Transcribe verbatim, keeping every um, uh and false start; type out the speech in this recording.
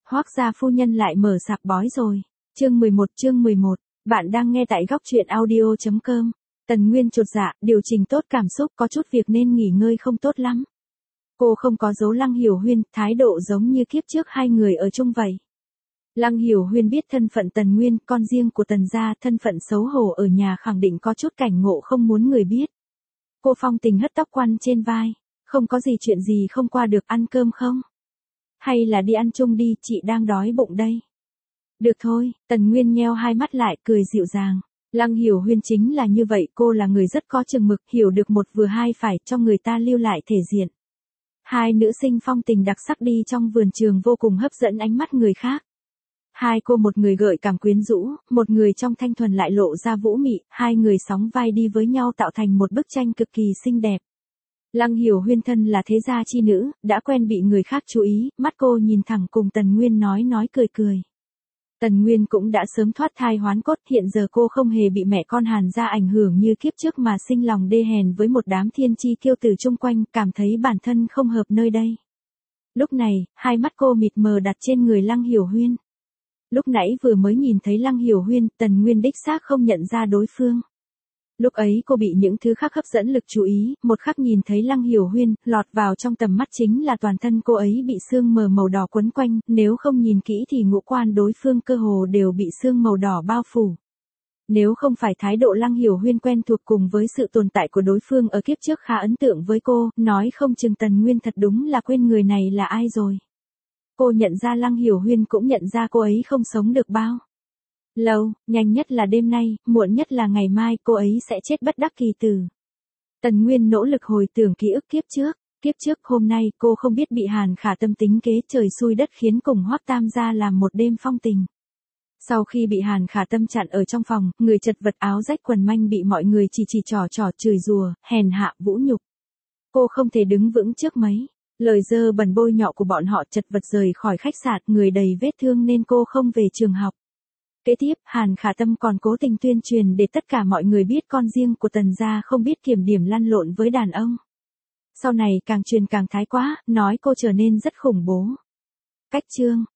Hoác gia phu nhân lại mở sạp bói rồi. Chương mười một chương mười một, bạn đang nghe tại góc truyện audio chấm com. Tần Nguyên chột dạ, điều chỉnh tốt cảm xúc, có chút việc nên nghỉ ngơi không tốt lắm. Cô không có giấu Lăng Hiểu Huyên, thái độ giống như kiếp trước hai người ở chung vậy. Lăng Hiểu Huyên biết thân phận Tần Nguyên, con riêng của Tần gia, thân phận xấu hổ ở nhà khẳng định có chút cảnh ngộ không muốn người biết. Cô phong tình hất tóc quăn trên vai, không có gì chuyện gì không qua được, ăn cơm không? Hay là đi ăn chung đi, chị đang đói bụng đây. Được thôi, Tần Nguyên nheo hai mắt lại, cười dịu dàng. Lăng Hiểu Huyên chính là như vậy, cô là người rất có chừng mực, hiểu được một vừa hai phải, cho người ta lưu lại thể diện. Hai nữ sinh phong tình đặc sắc đi trong vườn trường vô cùng hấp dẫn ánh mắt người khác. Hai cô, một người gợi cảm quyến rũ, một người trong thanh thuần lại lộ ra vũ mị, hai người sóng vai đi với nhau tạo thành một bức tranh cực kỳ xinh đẹp. Lăng Hiểu Huyên thân là thế gia chi nữ, đã quen bị người khác chú ý, mắt cô nhìn thẳng cùng Tần Nguyên nói nói cười cười. Tần Nguyên cũng đã sớm thoát thai hoán cốt, hiện giờ cô không hề bị mẹ con Hàn gia ảnh hưởng như kiếp trước mà sinh lòng đê hèn với một đám thiên chi kiêu tử chung quanh, cảm thấy bản thân không hợp nơi đây. Lúc này, hai mắt cô mịt mờ đặt trên người Lăng Hiểu Huyên. Lúc nãy vừa mới nhìn thấy Lăng Hiểu Huyên, Tần Nguyên đích xác không nhận ra đối phương. Lúc ấy cô bị những thứ khác hấp dẫn lực chú ý, một khắc nhìn thấy Lăng Hiểu Huyên, lọt vào trong tầm mắt chính là toàn thân cô ấy bị sương mờ màu đỏ quấn quanh, nếu không nhìn kỹ thì ngũ quan đối phương cơ hồ đều bị sương màu đỏ bao phủ. Nếu không phải thái độ Lăng Hiểu Huyên quen thuộc cùng với sự tồn tại của đối phương ở kiếp trước khá ấn tượng với cô, nói không chừng Tần Nguyên thật đúng là quên người này là ai rồi. Cô nhận ra Lăng Hiểu Huyên cũng nhận ra cô ấy không sống được bao lâu, nhanh nhất là đêm nay, muộn nhất là ngày mai, cô ấy sẽ chết bất đắc kỳ tử. Tần Nguyên nỗ lực hồi tưởng ký ức kiếp trước, kiếp trước hôm nay cô không biết bị Hàn Khả Tâm tính kế trời xui đất khiến cùng Hoắc Tam gia làm một đêm phong tình. Sau khi bị Hàn Khả Tâm chặn ở trong phòng, người chật vật áo rách quần manh bị mọi người chỉ chỉ trò trò chửi rủa, hèn hạ vũ nhục. Cô không thể đứng vững trước mấy lời dơ bẩn bôi nhọ của bọn họ, chật vật rời khỏi khách sạn, người đầy vết thương nên cô không về trường học. Kế tiếp, Hàn Khả Tâm còn cố tình tuyên truyền để tất cả mọi người biết con riêng của Tần gia không biết kiểm điểm lăn lộn với đàn ông. Sau này càng truyền càng thái quá, nói cô trở nên rất khủng bố. Cách chương,